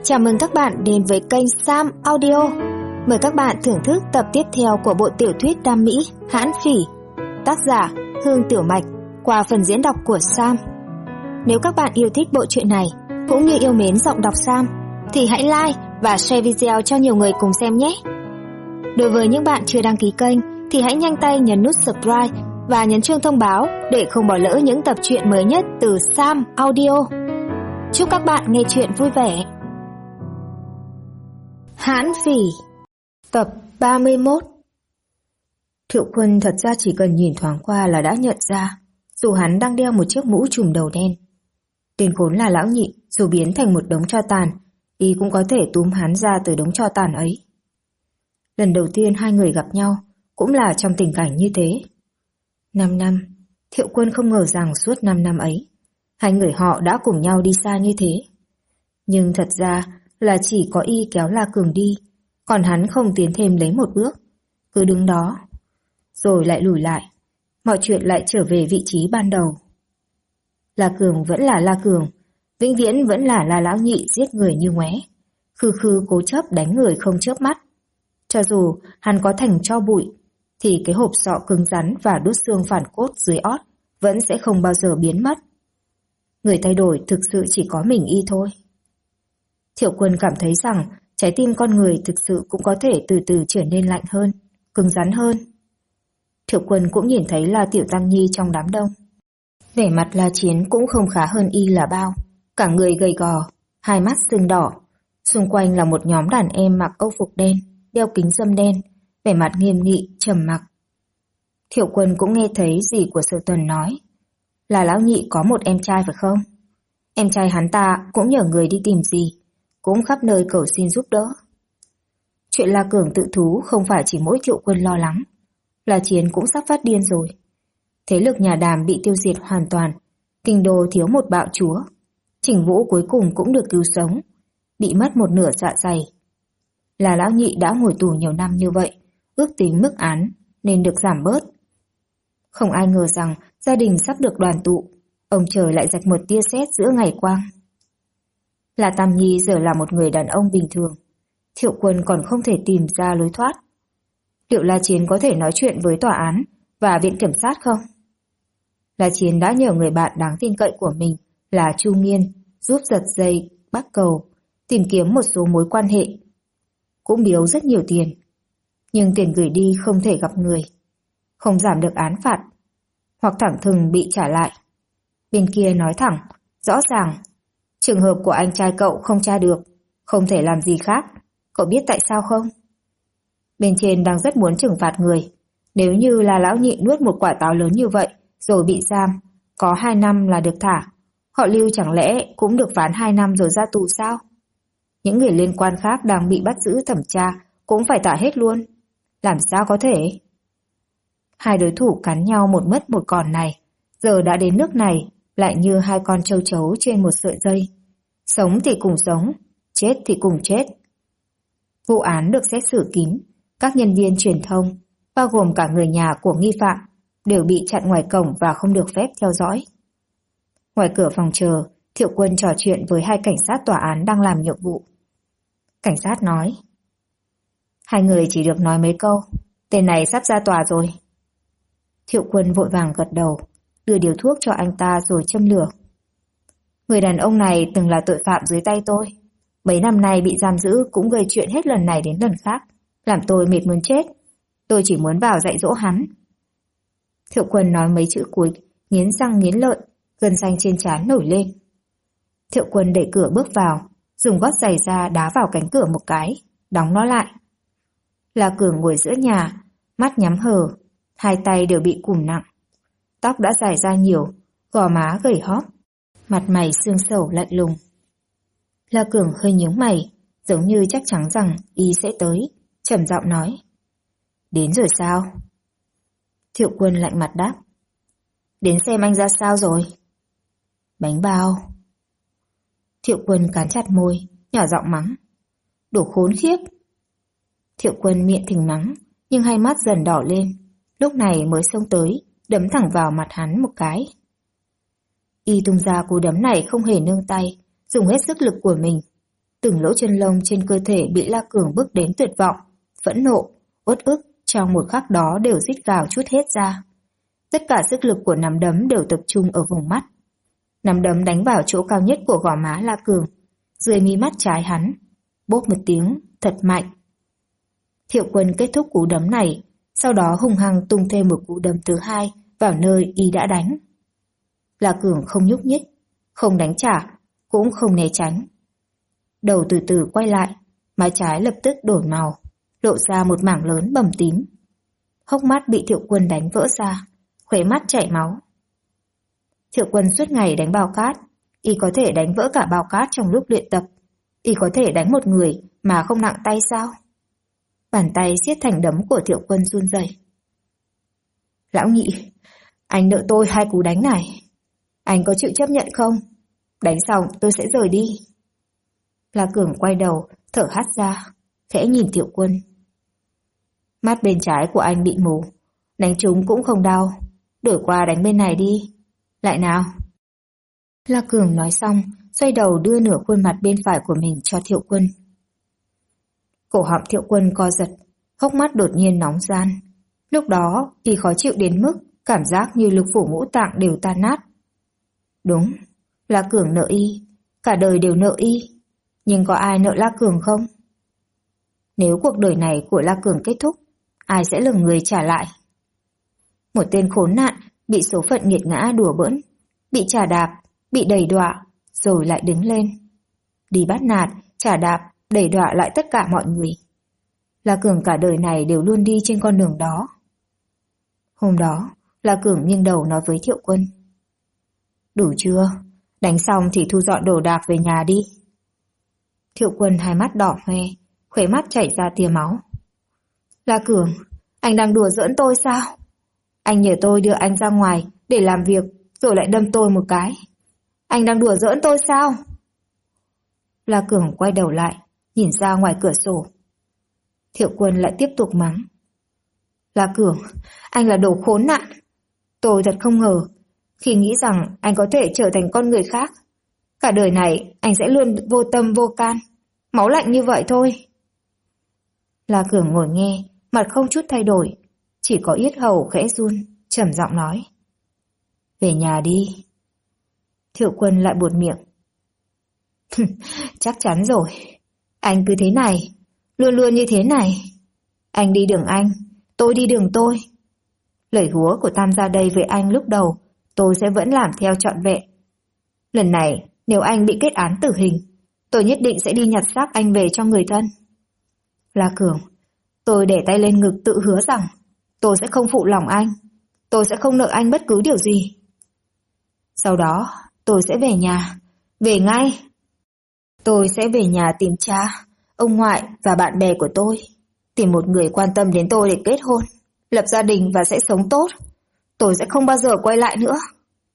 Chào mừng các bạn đến với kênh Sam Audio. Mời các bạn thưởng thức tập tiếp theo của bộ tiểu thuyết Đam Mỹ Hãn Phỉ, tác giả Hương Tiểu Mạch, qua phần diễn đọc của Sam. Nếu các bạn yêu thích bộ truyện này cũng như yêu mến giọng đọc Sam thì hãy like và share video cho nhiều người cùng xem nhé. Đối với những bạn chưa đăng ký kênh thì hãy nhanh tay nhấn nút subscribe và nhấn chuông thông báo để không bỏ lỡ những tập truyện mới nhất từ Sam Audio. Chúc các bạn nghe truyện vui vẻ. Hãn Phỉ, tập 31. Thiệu Quân thật ra chỉ cần nhìn thoáng qua là đã nhận ra, dù hắn đang đeo một chiếc mũ trùm đầu đen. Tên khốn là lão nhị, dù biến thành một đống tro tàn, y cũng có thể túm hắn ra từ đống tro tàn ấy. Lần đầu tiên hai người gặp nhau cũng là trong tình cảnh như thế. 5 năm, Thiệu Quân không ngờ rằng suốt 5 năm ấy, hai người họ đã cùng nhau đi xa như thế. Nhưng thật ra là chỉ có y kéo La Cường đi, còn hắn không tiến thêm lấy một bước, cứ đứng đó, rồi lại lùi lại, mọi chuyện lại trở về vị trí ban đầu. La Cường vẫn là La Cường, vĩnh viễn vẫn là La lão nhị giết người như ngoé, khư khư cố chấp đánh người không chớp mắt. Cho dù hắn có thành tro bụi, thì cái hộp sọ cứng rắn và đốt xương phản cốt dưới ót vẫn sẽ không bao giờ biến mất. Người thay đổi thực sự chỉ có mình y thôi. Thiệu Quân cảm thấy rằng trái tim con người thực sự cũng có thể từ từ trở nên lạnh hơn, cứng rắn hơn. Thiệu Quân cũng nhìn thấy La Tiểu Tăng Nhi trong đám đông. Vẻ mặt La Chiến cũng không khá hơn y là bao, cả người gầy gò, hai mắt sưng đỏ. Xung quanh là một nhóm đàn em mặc âu phục đen, đeo kính râm đen, vẻ mặt nghiêm nghị, trầm mặc. Thiệu Quân cũng nghe thấy dì của Sở Tuần nói, là lão nhị có một em trai phải không? Em trai hắn ta cũng nhờ người đi tìm dì, cũng khắp nơi cầu xin giúp đỡ. Chuyện La Cường tự thú không phải chỉ mỗi Thiệu Quân lo lắng, La Chiến cũng sắp phát điên rồi. Thế lực nhà Đàm bị tiêu diệt hoàn toàn, kinh đô thiếu một bạo chúa. Trình Vũ cuối cùng cũng được cứu sống, bị mất một nửa dạ dày. Là lão nhị đã ngồi tù nhiều năm như vậy, ước tính mức án nên được giảm bớt. Không ai ngờ rằng gia đình sắp được đoàn tụ, ông trời lại rạch một tia sét giữa ngày quang. La Tam Nhi giờ là một người đàn ông bình thường, Thiệu Quân còn không thể tìm ra lối thoát. Liệu La Chiến có thể nói chuyện với tòa án và viện kiểm sát không? La Chiến đã nhờ người bạn đáng tin cậy của mình là Chu Nghiên giúp giật dây Bắc Cầu, tìm kiếm một số mối quan hệ. Cũng biếu rất nhiều tiền, nhưng tiền gửi đi không thể gặp người, không giảm được án phạt, hoặc thẳng thừng bị trả lại. Bên kia nói thẳng, rõ ràng, trường hợp của anh trai cậu không tra được, không thể làm gì khác, cậu biết tại sao không? Bên trên đang rất muốn trừng phạt người, nếu như là lão nhị nuốt một quả táo lớn như vậy, rồi bị giam, có 2 năm là được thả, họ Lưu chẳng lẽ cũng được phán 2 năm rồi ra tù sao? Những người liên quan khác đang bị bắt giữ thẩm tra cũng phải thả hết luôn, làm sao có thể? Hai đối thủ cắn nhau một mất một còn này, giờ đã đến nước này, lại như hai con trâu trấu trên một sợi dây. Sống thì cùng sống, chết thì cùng chết. Vụ án được xét xử kín, các nhân viên truyền thông, bao gồm cả người nhà của nghi phạm, đều bị chặn ngoài cổng và không được phép theo dõi. Ngoài cửa phòng chờ, Thiệu Quân trò chuyện với hai cảnh sát tòa án đang làm nhiệm vụ. Cảnh sát nói, hai người chỉ được nói mấy câu, tên này sắp ra tòa rồi. Thiệu Quân vội vàng gật đầu, đưa điều thuốc cho anh ta rồi châm lửa. Người đàn ông này từng là tội phạm dưới tay tôi. Mấy năm nay bị giam giữ cũng gây chuyện hết lần này đến lần khác, làm tôi mệt muốn chết. Tôi chỉ muốn vào dạy dỗ hắn. Thiệu Quân nói mấy chữ cuối, nghiến răng nghiến lợi, gân xanh trên trán nổi lên. Thiệu Quân đẩy cửa bước vào, dùng gót giày ra đá vào cánh cửa một cái, đóng nó lại. La Cường ngồi giữa nhà, mắt nhắm hờ, hai tay đều bị cùm nặng. Tóc đã dài ra nhiều, gò má gầy hóp, mặt mày xương sầu lạnh lùng. La Cường hơi nhướng mày, giống như chắc chắn rằng y sẽ tới, trầm giọng nói. Đến rồi sao? Thiệu Quân lạnh mặt đáp. Đến xem anh ra sao rồi? Bánh bao. Thiệu Quân cắn chặt môi, nhỏ giọng mắng. Đồ khốn khiếp. Thiệu Quân miệng thình mắng, nhưng hai mắt dần đỏ lên, lúc này mới xông tới, đấm thẳng vào mặt hắn một cái. Y tung ra cú đấm này không hề nương tay, dùng hết sức lực của mình. Từng lỗ chân lông trên cơ thể bị La Cường bước đến tuyệt vọng, phẫn nộ, uất ức trong một khắc đó đều rít gào trút hết ra. Tất cả sức lực của nắm đấm đều tập trung ở vùng mắt. Nắm đấm đánh vào chỗ cao nhất của gò má La Cường, dưới mí mắt trái hắn, bốp một tiếng, thật mạnh. Thiệu Quân kết thúc cú đấm này, sau đó hung hăng tung thêm một cú đấm thứ hai vào nơi y đã đánh. La Cường không nhúc nhích, không đánh trả, cũng không né tránh. Đầu từ từ quay lại, má trái lập tức đổi màu, lộ ra một mảng lớn bầm tím. Hốc mắt bị Thiệu Quân đánh vỡ ra, khóe mắt chảy máu. Thiệu Quân suốt ngày đánh bao cát, y có thể đánh vỡ cả bao cát trong lúc luyện tập. Y có thể đánh một người mà không nặng tay sao? Bàn tay siết thành đấm của Thiệu Quân run rẩy. Lão nhị, anh nợ tôi 2 cú đánh này. Anh có chịu chấp nhận không? Đánh xong tôi sẽ rời đi. La Cường quay đầu, thở hắt ra, khẽ nhìn Thiệu Quân. Mắt bên trái của anh bị mù, đánh trúng cũng không đau. Đổi qua đánh bên này đi. Lại nào. La Cường nói xong, xoay đầu đưa nửa khuôn mặt bên phải của mình cho Thiệu Quân. Cổ họng Thiệu Quân co giật, hốc mắt đột nhiên nóng ran. Lúc đó, y khó chịu đến mức cảm giác như lục phủ ngũ tạng đều tan nát. Đúng, La Cường nợ y, cả đời đều nợ y. Nhưng có ai nợ La Cường không? Nếu cuộc đời này của La Cường kết thúc, ai sẽ là người trả lại? Một tên khốn nạn bị số phận nghiệt ngã đùa bỡn, bị chà đạp, bị đày đọa, rồi lại đứng lên. Đi bắt nạt, chà đạp, đẩy đọa lại tất cả mọi người. La Cường cả đời này đều luôn đi trên con đường đó. Hôm đó, La Cường nghiêng đầu nói với Thiệu Quân. Đủ chưa? Đánh xong thì thu dọn đồ đạc về nhà đi. Thiệu Quân hai mắt đỏ hoe, khóe mắt chảy ra tia máu. La Cường, anh đang đùa giỡn tôi sao? Anh nhờ tôi đưa anh ra ngoài để làm việc rồi lại đâm tôi một cái. Anh đang đùa giỡn tôi sao? La Cường quay đầu lại, nhìn ra ngoài cửa sổ. Thiệu Quân lại tiếp tục mắng. La Cường, anh là đồ khốn nạn. Tôi thật không ngờ, khi nghĩ rằng anh có thể trở thành con người khác. Cả đời này anh sẽ luôn vô tâm vô can, máu lạnh như vậy thôi. La Cường ngồi nghe, mặt không chút thay đổi, chỉ có yết hầu khẽ run, trầm giọng nói. Về nhà đi. Thiệu Quân lại buột miệng. Chắc chắn rồi. Anh cứ thế này, luôn luôn như thế này. Anh đi đường anh, tôi đi đường tôi. Lời hứa của Tam gia đây với anh lúc đầu, tôi sẽ vẫn làm theo trọn vẹn. Lần này, nếu anh bị kết án tử hình, tôi nhất định sẽ đi nhặt xác anh về cho người thân. La Cường, tôi để tay lên ngực tự hứa rằng tôi sẽ không phụ lòng anh, tôi sẽ không nợ anh bất cứ điều gì. Sau đó, tôi sẽ về nhà, về ngay. Tôi sẽ về nhà tìm cha, ông ngoại và bạn bè của tôi, tìm một người quan tâm đến tôi để kết hôn, lập gia đình và sẽ sống tốt. Tôi sẽ không bao giờ quay lại nữa.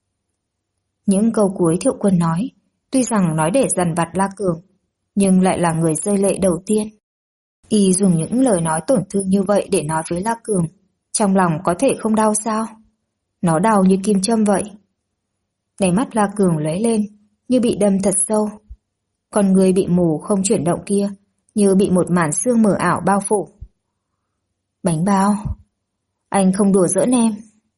Những câu cuối Thiệu Quân nói, tuy rằng nói để dằn vặt La Cường, nhưng lại là người rơi lệ đầu tiên. Y dùng những lời nói tổn thương như vậy để nói với La Cường, trong lòng có thể không đau sao? Nó đau như kim châm vậy. Đáy mắt La Cường lóe lên, như bị đâm thật sâu. Con người bị mù không chuyển động kia, như bị một màn sương mờ ảo bao phủ. Bánh bao, anh không đùa giỡn em.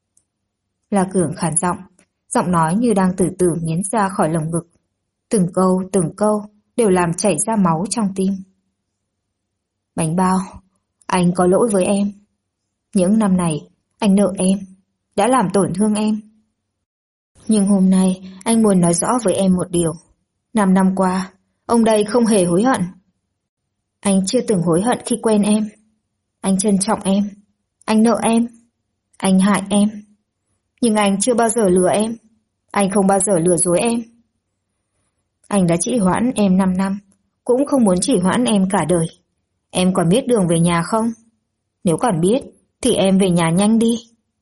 La Cường khàn giọng, giọng nói như đang từ từ nghiến ra khỏi lồng ngực. Từng câu đều làm chảy ra máu trong tim. Bánh bao, anh có lỗi với em. Những năm này, anh nợ em, đã làm tổn thương em. Nhưng hôm nay, anh muốn nói rõ với em một điều. 5 năm qua, ông đây không hề hối hận. Anh chưa từng hối hận khi quen em. Anh trân trọng em. Anh nợ em. Anh hại em. Nhưng anh chưa bao giờ lừa em. Anh không bao giờ lừa dối em. Anh đã trì hoãn em 5 năm, cũng không muốn trì hoãn em cả đời. Em còn biết đường về nhà không? Nếu còn biết, thì em về nhà nhanh đi.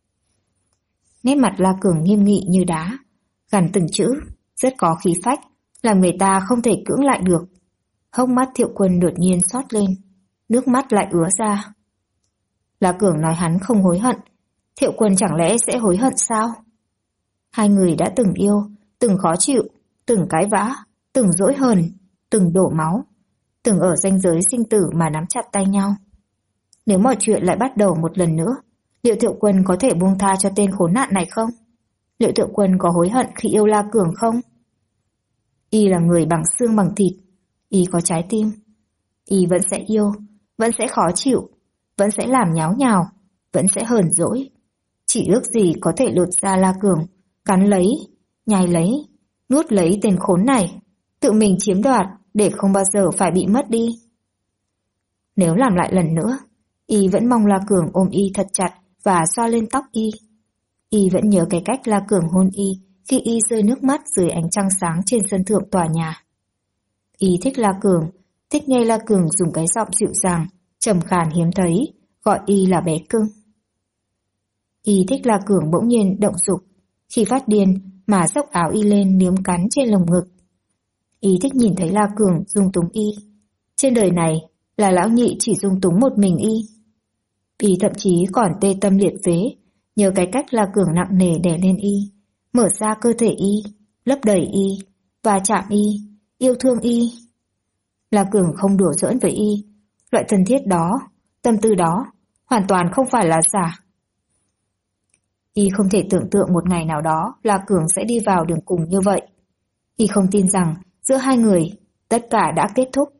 Nét mặt La Cường nghiêm nghị như đá, gằn từng chữ, rất có khí phách, làm người ta không thể cưỡng lại được. Hốc mắt Thiệu Quân đột nhiên xót lên, nước mắt lại ứa ra. La Cường nói hắn không hối hận, Thiệu Quân chẳng lẽ sẽ hối hận sao? Hai người đã từng yêu, từng khó chịu, từng cãi vã, từng dỗi hờn, từng đổ máu, từng ở ranh giới sinh tử mà nắm chặt tay nhau. Nếu mọi chuyện lại bắt đầu một lần nữa, liệu Thiệu Quân có thể buông tha cho tên khốn nạn này không? Liệu Thiệu Quân có hối hận khi yêu La Cường không? Y là người bằng xương bằng thịt, Y có trái tim. Y vẫn sẽ yêu, vẫn sẽ khó chịu, vẫn sẽ làm nháo nhào, vẫn sẽ hờn dỗi. Chỉ ước gì có thể lột ra La Cường, cắn lấy, nhai lấy, nuốt lấy tên khốn này, tự mình chiếm đoạt để không bao giờ phải bị mất đi. Nếu làm lại lần nữa, Y vẫn mong La Cường ôm Y thật chặt và xoa lên tóc Y. Y vẫn nhớ cái cách La Cường hôn Y khi Y rơi nước mắt dưới ánh trăng sáng trên sân thượng tòa nhà. Y thích La Cường, thích nghe La Cường dùng cái giọng dịu dàng, trầm khàn hiếm thấy, gọi Y là bé cưng. Y thích La Cường bỗng nhiên động dục, khi phát điên mà xốc áo Y lên liếm cắn trên lồng ngực. Y thích nhìn thấy La Cường dung túng Y. Trên đời này là lão nhị chỉ dung túng một mình Y. Y thậm chí còn tê tâm liệt phế, nhờ cái cách La Cường nặng nề đè lên Y, mở ra cơ thể Y, lấp đầy Y, và chạm Y, yêu thương Y. La Cường không đùa giỡn với Y, loại thân thiết đó, tâm tư đó, hoàn toàn không phải là giả. Y không thể tưởng tượng một ngày nào đó La Cường sẽ đi vào đường cùng như vậy. Y không tin rằng giữa hai người tất cả đã kết thúc.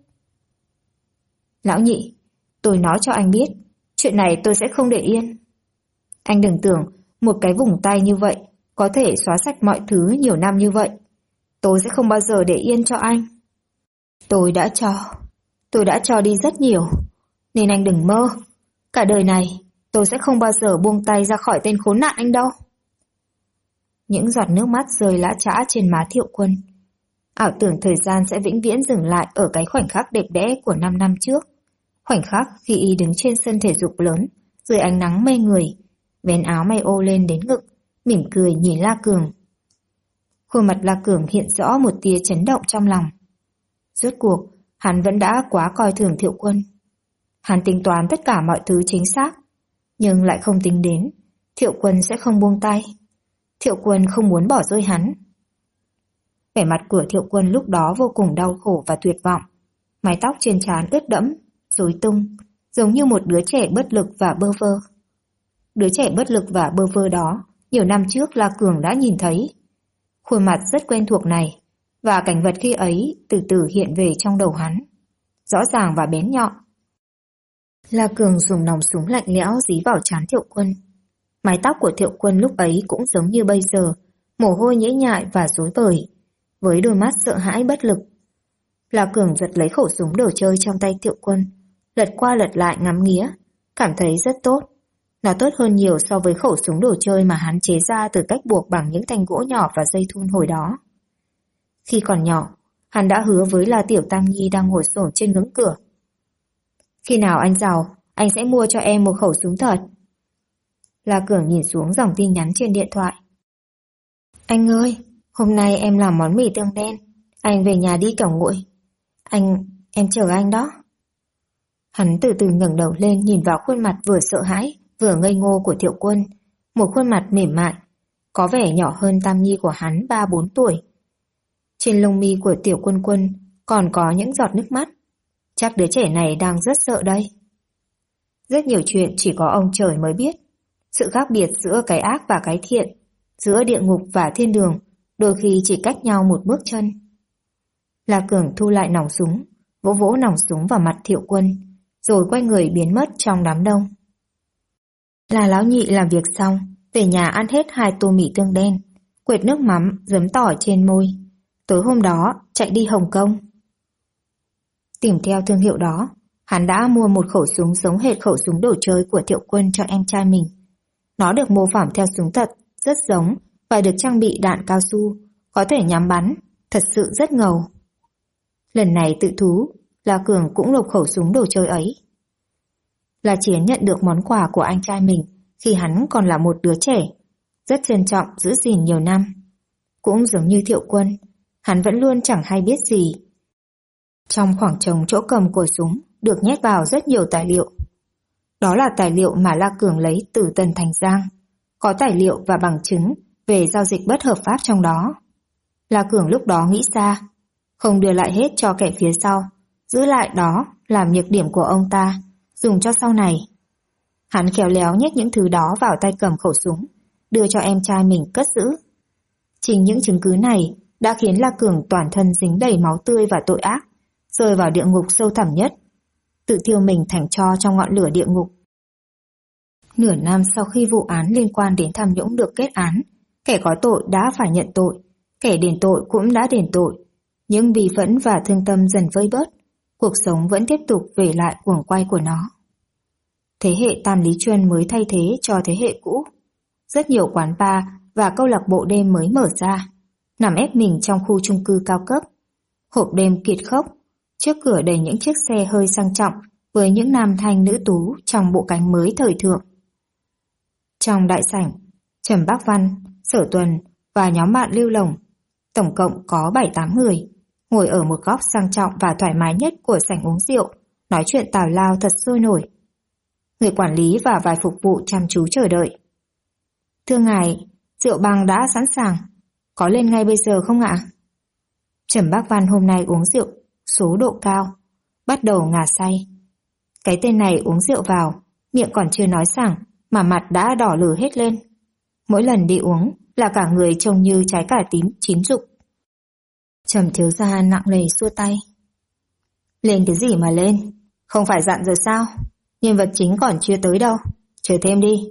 Lão nhị, tôi nói cho anh biết, chuyện này tôi sẽ không để yên. Anh đừng tưởng một cái vùng tay như vậy có thể xóa sạch mọi thứ nhiều năm như vậy. Tôi sẽ không bao giờ để yên cho anh. Tôi đã cho đi rất nhiều, nên anh đừng mơ. Cả đời này, tôi sẽ không bao giờ buông tay ra khỏi tên khốn nạn anh đâu. Những giọt nước mắt rơi lã chã trên má Thiệu Quân. Ảo tưởng thời gian sẽ vĩnh viễn dừng lại ở cái khoảnh khắc đẹp đẽ của 5 năm trước. Khoảnh khắc khi Y đứng trên sân thể dục lớn, dưới ánh nắng mê người, vén áo may ô lên đến ngực, mỉm cười nhìn La Cường. Khuôn mặt La Cường hiện rõ một tia chấn động trong lòng. Rốt cuộc, hắn vẫn đã quá coi thường Thiệu Quân. Hắn tính toán tất cả mọi thứ chính xác, nhưng lại không tính đến Thiệu Quân sẽ không buông tay. Thiệu Quân không muốn bỏ rơi hắn. Vẻ mặt của Thiệu Quân lúc đó vô cùng đau khổ và tuyệt vọng. Mái tóc trên trán ướt đẫm, rối tung, giống như một đứa trẻ bất lực và bơ vơ. Đứa trẻ bất lực và bơ vơ đó, nhiều năm trước La Cường đã nhìn thấy. Khuôn mặt rất quen thuộc này, và cảnh vật khi ấy từ từ hiện về trong đầu hắn. Rõ ràng và bén nhọn. La Cường dùng nòng súng lạnh lẽo dí vào trán Thiệu Quân. Mái tóc của Thiệu Quân lúc ấy cũng giống như bây giờ, mồ hôi nhễ nhại và rối bời, với đôi mắt sợ hãi bất lực. La Cường giật lấy khẩu súng đồ chơi trong tay Thiệu Quân, lật qua lật lại ngắm nghía, cảm thấy rất tốt. Nó tốt hơn nhiều so với khẩu súng đồ chơi mà hắn chế ra từ cách buộc bằng những thanh gỗ nhỏ và dây thun hồi đó. Khi còn nhỏ, hắn đã hứa với La Tiểu Tam Nhi đang ngồi xổm trên ngưỡng cửa. Khi nào anh giàu, anh sẽ mua cho em một khẩu súng thật. La Cường nhìn xuống dòng tin nhắn trên điện thoại. Anh ơi, hôm nay em làm món mì tương đen. Anh về nhà đi cổng nguội. Em chờ anh đó. Hắn từ từ ngẩng đầu lên nhìn vào khuôn mặt vừa sợ hãi, vừa ngây ngô của Thiệu Quân. Một khuôn mặt mềm mại, có vẻ nhỏ hơn Tam Nhi của hắn 3-4 tuổi. Trên lông mi của Tiểu Quân Quân còn có những giọt nước mắt. Chắc đứa trẻ này đang rất sợ đây. Rất nhiều chuyện chỉ có ông trời mới biết. Sự khác biệt giữa cái ác và cái thiện, giữa địa ngục và thiên đường, đôi khi chỉ cách nhau một bước chân. La Cường thu lại nòng súng, vỗ vỗ nòng súng vào mặt Thiệu Quân, rồi quay người biến mất trong đám đông. La lão nhị làm việc xong, về nhà ăn hết 2 tô mì tương đen, quệt nước mắm, giấm tỏi trên môi. Tối hôm đó, chạy đi Hồng Kông. Tìm theo thương hiệu đó, hắn đã mua một khẩu súng giống hệt khẩu súng đồ chơi của Thiệu Quân cho em trai mình. Nó được mô phỏng theo súng thật, rất giống và được trang bị đạn cao su, có thể nhắm bắn, thật sự rất ngầu. Lần này tự thú, La Cường cũng lột khẩu súng đồ chơi ấy. La Chiến nhận được món quà của anh trai mình khi hắn còn là một đứa trẻ, rất trân trọng giữ gìn nhiều năm. Cũng giống như Thiệu Quân, hắn vẫn luôn chẳng hay biết gì. Trong khoảng trống chỗ cầm của súng được nhét vào rất nhiều tài liệu. Đó là tài liệu mà La Cường lấy từ Tân Thành Giang. Có tài liệu và bằng chứng về giao dịch bất hợp pháp trong đó. La Cường lúc đó nghĩ xa, không đưa lại hết cho kẻ phía sau, giữ lại đó làm nhược điểm của ông ta, dùng cho sau này. Hắn khéo léo nhét những thứ đó vào tay cầm khẩu súng, đưa cho em trai mình cất giữ. Chính những chứng cứ này đã khiến La Cường toàn thân dính đầy máu tươi và tội ác, rơi vào địa ngục sâu thẳm nhất, tự thiêu mình thành tro trong ngọn lửa địa ngục. Nửa năm sau khi vụ án liên quan đến tham nhũng được kết án, kẻ có tội đã phải nhận tội, kẻ đền tội cũng đã đền tội. Những bi phẫn và thương tâm dần vơi bớt, cuộc sống vẫn tiếp tục về lại guồng quay của nó. Thế hệ Tam Lý Chuân mới thay thế cho thế hệ cũ. Rất nhiều quán bar và câu lạc bộ đêm mới mở ra, nằm ép mình trong khu chung cư cao cấp. Hộp đêm kiệt khốc, trước cửa đầy những chiếc xe hơi sang trọng với những nam thanh nữ tú trong bộ cánh mới thời thượng. Trong đại sảnh, Trầm Bác Văn, Sở Tuần và nhóm bạn Lưu Lồng, tổng cộng có 7-8 người, ngồi ở một góc sang trọng và thoải mái nhất của sảnh uống rượu, nói chuyện tào lao thật sôi nổi. Người quản lý và vài phục vụ chăm chú chờ đợi. Thưa ngài, rượu băng đã sẵn sàng, có lên ngay bây giờ không ạ? Trầm Bác Văn hôm nay uống rượu số độ cao, bắt đầu ngà say. Cái tên này uống rượu vào, miệng còn chưa nói sảng mà mặt đã đỏ lử hết lên. Mỗi lần đi uống là cả người trông như trái cà tím chín rụng. Trầm thiếu gia nặng nề xua tay. Lên cái gì mà lên, không phải dặn rồi sao? Nhân vật chính còn chưa tới đâu, chờ thêm đi.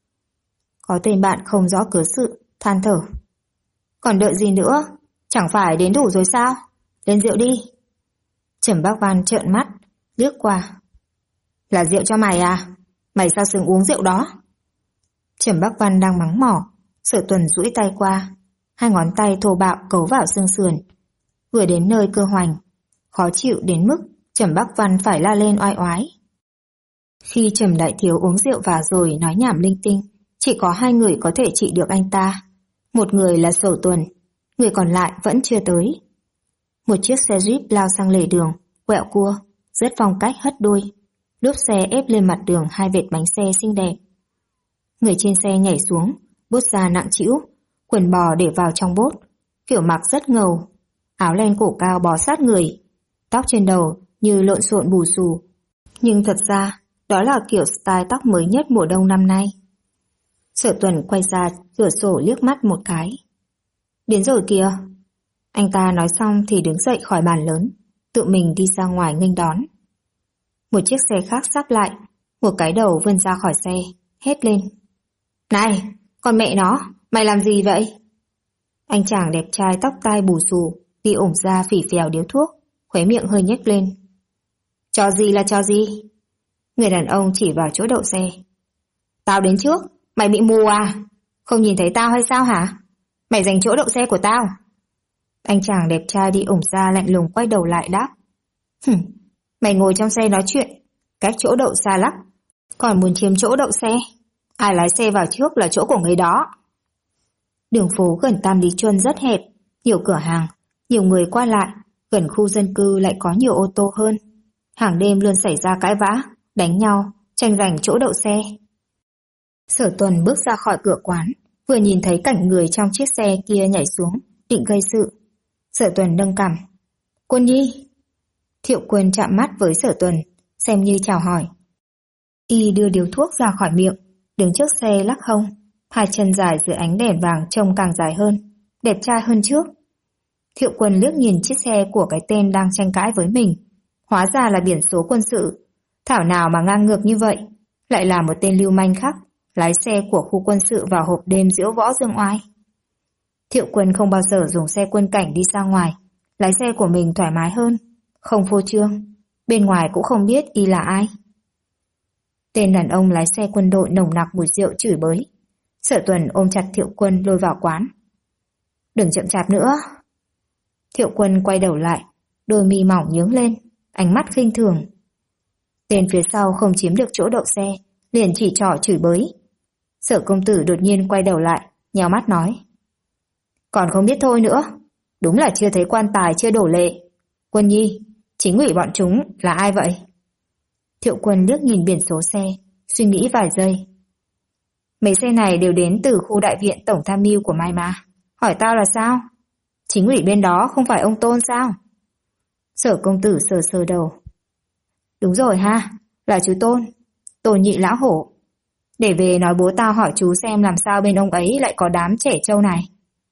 Có tên bạn không rõ cớ sự, than thở. Còn đợi gì nữa, chẳng phải đến đủ rồi sao? Lên rượu đi. Trầm Bác Văn trợn mắt, liếc qua. Là rượu cho mày à? Mày sao xứng uống rượu đó? Trầm Bác Văn đang mắng mỏ, Sở Tuần duỗi tay qua, hai ngón tay thô bạo cấu vào xương sườn. Vừa đến nơi cơ hoành, khó chịu đến mức Trầm Bác Văn phải la lên oai oái. Khi Trầm đại thiếu uống rượu vào rồi nói nhảm linh tinh, chỉ có hai người có thể trị được anh ta. Một người là Sở Tuần, người còn lại vẫn chưa tới. Một chiếc xe Jeep lao sang lề đường, quẹo cua, rất phong cách hất đuôi. Lốp xe ép lên mặt đường hai vệt bánh xe xinh đẹp. Người trên xe nhảy xuống, bốt ra nặng trĩu, quần bò để vào trong bốt, kiểu mặc rất ngầu, áo len cổ cao bó sát người, tóc trên đầu như lộn xộn bù xù. Nhưng thật ra, đó là kiểu style tóc mới nhất mùa đông năm nay. Sở Tuần quay ra cửa sổ liếc mắt một cái. Đến rồi kìa. Anh ta nói xong thì đứng dậy khỏi bàn lớn, tự mình đi ra ngoài nghênh đón. Một chiếc xe khác sắp lại, một cái đầu vươn ra khỏi xe, hét lên. Này, con mẹ nó, mày làm gì vậy? Anh chàng đẹp trai tóc tai bù xù, đi ủng ra phì phèo điếu thuốc, khóe miệng hơi nhếch lên. Cho gì là cho gì? Người đàn ông chỉ vào chỗ đậu xe. Tao đến trước, mày bị mù à? Không nhìn thấy tao hay sao hả? Mày giành chỗ đậu xe của tao. Anh chàng đẹp trai đi ủng ra lạnh lùng quay đầu lại đáp. Mày ngồi trong xe nói chuyện, cách chỗ đậu xa lắm, còn muốn chiếm chỗ đậu xe. Ai lái xe vào trước là chỗ của người đó. Đường phố gần Tam Lý Chuân rất hẹp, nhiều cửa hàng, nhiều người qua lại, gần khu dân cư lại có nhiều ô tô hơn. Hàng đêm luôn xảy ra cãi vã, đánh nhau, tranh giành chỗ đậu xe. Sở Tuần bước ra khỏi cửa quán, vừa nhìn thấy cảnh người trong chiếc xe kia nhảy xuống, định gây sự. Sở Tuần nâng cằm. Quân Nhi. Thiệu Quân chạm mắt với Sở Tuần, xem như chào hỏi. Y đưa điếu thuốc ra khỏi miệng, đứng trước xe lắc hông, hai chân dài dưới ánh đèn vàng trông càng dài hơn, đẹp trai hơn trước. Thiệu Quân liếc nhìn chiếc xe của cái tên đang tranh cãi với mình, hóa ra là biển số quân sự. Thảo nào mà ngang ngược như vậy, lại là một tên lưu manh khác, lái xe của khu quân sự vào hộp đêm diễu võ dương oai. Thiệu Quân không bao giờ dùng xe quân cảnh đi ra ngoài, lái xe của mình thoải mái hơn, không phô trương, bên ngoài cũng không biết y là ai. Tên đàn ông lái xe quân đội nồng nặc mùi rượu chửi bới. Sở Tuần ôm chặt Thiệu Quân lôi vào quán. Đừng chậm chạp nữa. Thiệu Quân quay đầu lại, đôi mi mỏng nhướng lên, ánh mắt khinh thường. Tên phía sau không chiếm được chỗ đậu xe, liền chỉ trỏ chửi bới. Sở công tử đột nhiên quay đầu lại, nheo mắt nói. Còn không biết thôi nữa, đúng là chưa thấy quan tài chưa đổ lệ. Quân Nhi, chính ủy bọn chúng là ai vậy? Thiệu Quân liếc nhìn biển số xe, suy nghĩ vài giây. Mấy xe này đều đến từ khu đại viện tổng tham mưu của Mai mà. Hỏi tao là sao? Chính ủy bên đó không phải ông Tôn sao? Sở công tử sờ sờ đầu. Đúng rồi ha, là chú Tôn, Tôn Nhị lão hổ. Để về nói bố tao hỏi chú xem làm sao bên ông ấy lại có đám trẻ trâu này.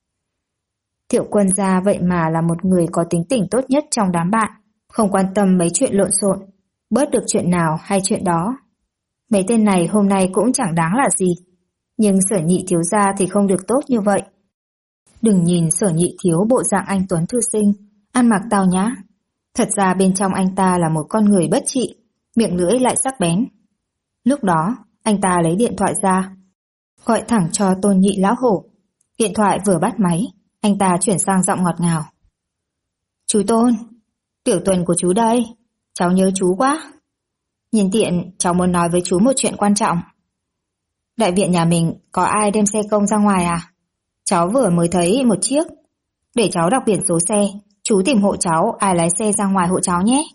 Thiệu Quân gia vậy mà là một người có tính tình tốt nhất trong đám bạn, không quan tâm mấy chuyện lộn xộn, bớt được chuyện nào hay chuyện đó. Mấy tên này hôm nay cũng chẳng đáng là gì, nhưng Sở Nhị thiếu gia thì không được tốt như vậy. Đừng nhìn Sở Nhị thiếu bộ dạng anh tuấn thư sinh, ăn mặc tao nhã. Thật ra bên trong anh ta là một con người bất trị, miệng lưỡi lại sắc bén. Lúc đó, anh ta lấy điện thoại ra, gọi thẳng cho Tôn Nhị lão hổ. Điện thoại vừa bắt máy, anh ta chuyển sang giọng ngọt ngào. Chú Tôn, Tiểu Tuần của chú đây, cháu nhớ chú quá. Nhân tiện, cháu muốn nói với chú một chuyện quan trọng. Đại viện nhà mình có ai đem xe công ra ngoài à? Cháu vừa mới thấy một chiếc. Để cháu đọc biển số xe, chú tìm hộ cháu ai lái xe ra ngoài hộ cháu nhé.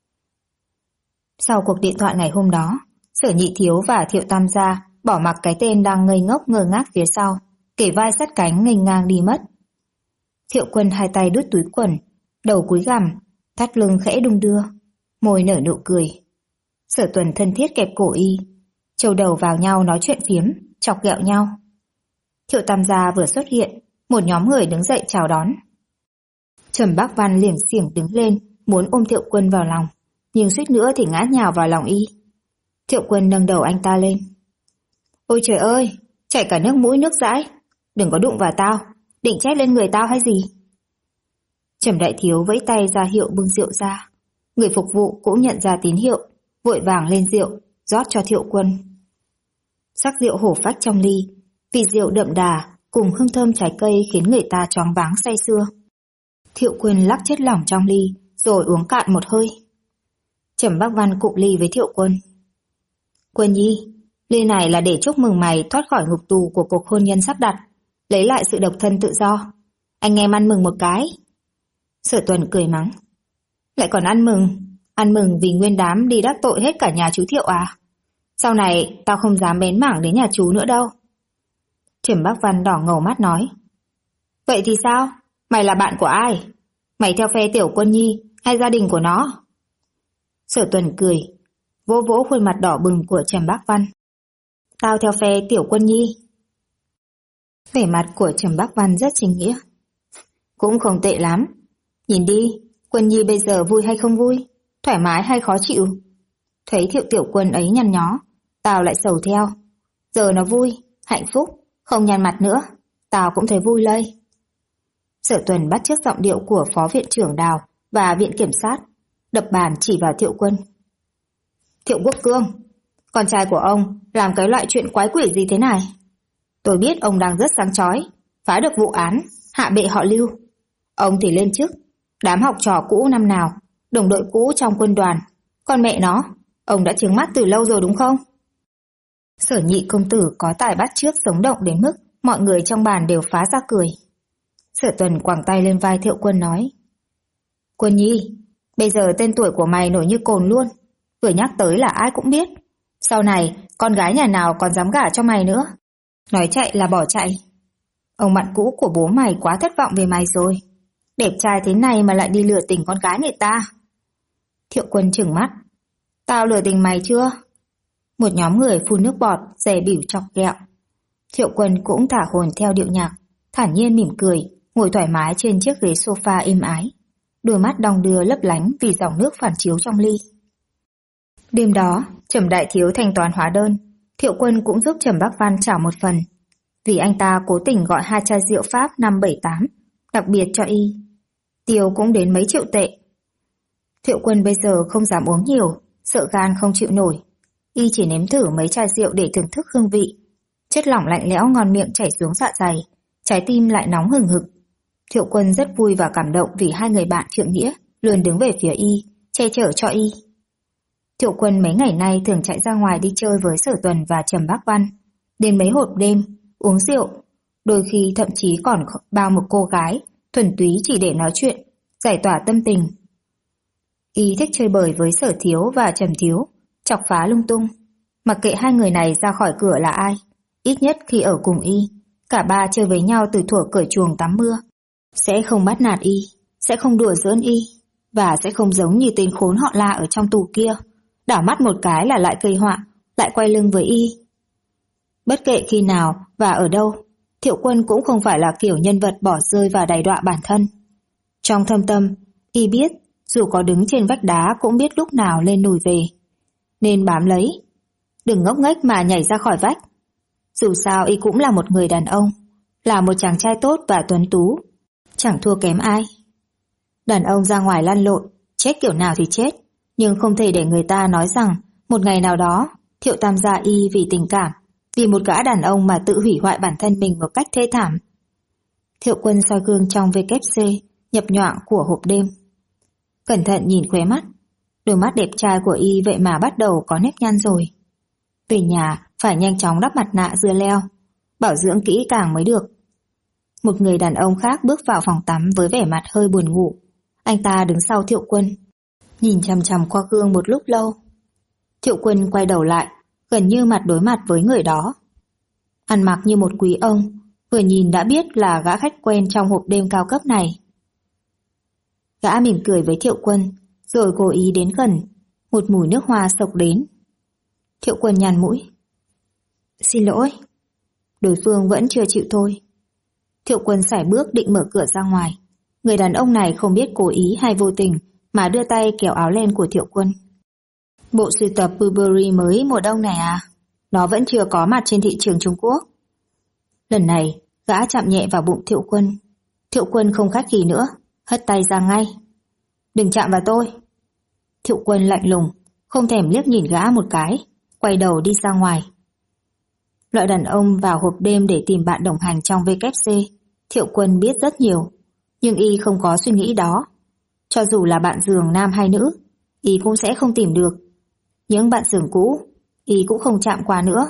Sau cuộc điện thoại ngày hôm đó, Sở Nhị thiếu và Thiệu Tam gia bỏ mặc cái tên đang ngây ngốc ngơ ngác phía sau, kể vai sát cánh nghênh ngang đi mất. Thiệu Quân hai tay đút túi quần, đầu cúi gằm, thắt lưng khẽ đung đưa, môi nở nụ cười. Sở Tuần thân thiết kẹp cổ y, châu đầu vào nhau nói chuyện phiếm, chọc ghẹo nhau. Thiệu Tam gia vừa xuất hiện, một nhóm người đứng dậy chào đón. Trầm Bác Văn liềng xiềng đứng lên, muốn ôm Thiệu Quân vào lòng, nhưng suýt nữa thì ngã nhào vào lòng y. Thiệu Quân nâng đầu anh ta lên. Ôi trời ơi, chảy cả nước mũi nước dãi, đừng có đụng vào tao, định chét lên người tao hay gì? Trầm Đại thiếu vẫy tay ra hiệu bưng rượu ra. Người phục vụ cũng nhận ra tín hiệu, vội vàng lên rượu, rót cho Thiệu Quân. Sắc rượu hổ phách trong ly, vị rượu đậm đà cùng hương thơm trái cây khiến người ta choáng váng say sưa. Thiệu Quân lắc chất lỏng trong ly, rồi uống cạn một hơi. Trầm Bác Văn cụng ly với Thiệu Quân. Quân nhi, ly này là để chúc mừng mày thoát khỏi ngục tù của cuộc hôn nhân sắp đặt, lấy lại sự độc thân tự do. Anh em ăn mừng một cái. Sở Tuần cười mắng. Lại còn ăn mừng vì nguyên đám đi đắc tội hết cả nhà chú Thiệu à? Sau này tao không dám bén mảng đến nhà chú nữa đâu. Trầm Bác Văn đỏ ngầu mắt nói. Vậy thì sao? Mày là bạn của ai? Mày theo phe Tiểu Quân nhi hay gia đình của nó? Sở Tuần cười, vỗ vỗ khuôn mặt đỏ bừng của Trầm Bác Văn. Tao theo phe Tiểu Quân nhi. Vẻ mặt của Trầm Bác Văn rất chính nghĩa. Cũng không tệ lắm. Nhìn đi, Quân nhi bây giờ vui hay không vui? Thoải mái hay khó chịu? Thấy Thiệu Tiểu Quân ấy nhăn nhó, tao lại sầu theo. Giờ nó vui, hạnh phúc, không nhăn mặt nữa, tao cũng thấy vui lây. Sở Tuần bắt chước giọng điệu của Phó Viện trưởng Đào và Viện Kiểm sát, đập bàn chỉ vào Thiệu Quân. Thiệu Quốc Cương, con trai của ông làm cái loại chuyện quái quỷ gì thế này? Tôi biết ông đang rất sáng chói, phá được vụ án, hạ bệ họ Lưu. Ông thì lên chức, đám học trò cũ năm nào, đồng đội cũ trong quân đoàn. Con mẹ nó, ông đã trướng mắt từ lâu rồi đúng không? Sở Nhị công tử có tài bắt chước sống động đến mức mọi người trong bàn đều phá ra cười. Sở Tuần quàng tay lên vai Thiệu Quân nói. Quân nhi, bây giờ tên tuổi của mày nổi như cồn luôn. Vừa nhắc tới là ai cũng biết. Sau này, con gái nhà nào còn dám gả cho mày nữa. Nói chạy là bỏ chạy. Ông bạn cũ của bố mày quá thất vọng về mày rồi. Đẹp trai thế này mà lại đi lừa tình con gái người ta. Thiệu Quân trừng mắt. Tao lừa tình mày chưa? Một nhóm người phun nước bọt, dè bỉu chọc ghẹo. Thiệu Quân cũng thả hồn theo điệu nhạc, thản nhiên mỉm cười, ngồi thoải mái trên chiếc ghế sofa êm ái. Đôi mắt đong đưa lấp lánh vì dòng nước phản chiếu trong ly. Đêm đó, Trầm Đại thiếu thanh toán hóa đơn, Thiệu Quân cũng giúp Trầm Bác Văn trả một phần. Vì anh ta cố tình gọi 2 chai rượu Pháp 578, đặc biệt cho y. Tiêu cũng đến mấy triệu tệ. Thiệu Quân bây giờ không dám uống nhiều, sợ gan không chịu nổi. Y chỉ nếm thử mấy chai rượu để thưởng thức hương vị. Chất lỏng lạnh lẽo ngon miệng chảy xuống dạ dày, trái tim lại nóng hừng hực. Thiệu Quân rất vui và cảm động vì hai người bạn trượng nghĩa luôn đứng về phía y, che chở cho y. Thiệu Quân mấy ngày nay thường chạy ra ngoài đi chơi với Sở Tuần và Trầm Bác Văn, đến mấy hộp đêm, uống rượu, đôi khi thậm chí còn bao một cô gái, thuần túy chỉ để nói chuyện, giải tỏa tâm tình. Y thích chơi bời với Sở Thiếu và Trầm Thiếu, chọc phá lung tung. Mặc kệ hai người này ra khỏi cửa là ai, ít nhất khi ở cùng y, cả ba chơi với nhau từ thuở cởi chuồng tắm mưa. Sẽ không bắt nạt y, sẽ không đùa giỡn y, và sẽ không giống như tên khốn họ La ở trong tù kia, đảo mắt một cái là lại gây họa, lại quay lưng với y. Bất kể khi nào và ở đâu, Thiệu Quân cũng không phải là kiểu nhân vật bỏ rơi và đày đọa bản thân. Trong thâm tâm, y biết dù có đứng trên vách đá cũng biết lúc nào lên nổi về, nên bám lấy, đừng ngốc nghếch mà nhảy ra khỏi vách. Dù sao y cũng là một người đàn ông, là một chàng trai tốt và tuấn tú, chẳng thua kém ai. Đàn ông ra ngoài lăn lộn, chết kiểu nào thì chết, nhưng không thể để người ta nói rằng một ngày nào đó Thiệu Tam gia y vì tình cảm, vì một gã đàn ông mà tự hủy hoại bản thân mình một cách thê thảm. Thiệu Quân soi gương trong WC nhập nhoạng của hộp đêm, cẩn thận nhìn khóe mắt, đôi mắt đẹp trai của y vậy mà bắt đầu có nếp nhăn rồi. Về nhà phải nhanh chóng đắp mặt nạ dưa leo, bảo dưỡng kỹ càng mới được. Một người đàn ông khác bước vào phòng tắm với vẻ mặt hơi buồn ngủ. Anh ta đứng sau Thiệu Quân, nhìn chằm chằm qua gương một lúc lâu. Thiệu Quân quay đầu lại, gần như mặt đối mặt với người đó. Ăn mặc như một quý ông, vừa nhìn đã biết là gã khách quen trong hộp đêm cao cấp này. Gã mỉm cười với Thiệu Quân, rồi cố ý đến gần, một mùi nước hoa xộc đến. Thiệu Quân nhàn mũi. Xin lỗi. Đối phương vẫn chưa chịu thôi. Thiệu Quân sải bước định mở cửa ra ngoài. Người đàn ông này không biết cố ý hay vô tình mà đưa tay kéo áo len của Thiệu Quân. Bộ sưu tập Burberry mới mùa đông này à? Nó vẫn chưa có mặt trên thị trường Trung Quốc. Lần này, gã chạm nhẹ vào bụng Thiệu Quân. Thiệu Quân không khách khí nữa, hất tay ra ngay. Đừng chạm vào tôi. Thiệu Quân lạnh lùng, không thèm liếc nhìn gã một cái, quay đầu đi ra ngoài. Loại đàn ông vào hộp đêm để tìm bạn đồng hành trong WC, Thiệu Quân biết rất nhiều, nhưng y không có suy nghĩ đó. Cho dù là bạn giường nam hay nữ, y cũng sẽ không tìm được. Những bạn giường cũ, y cũng không chạm qua nữa.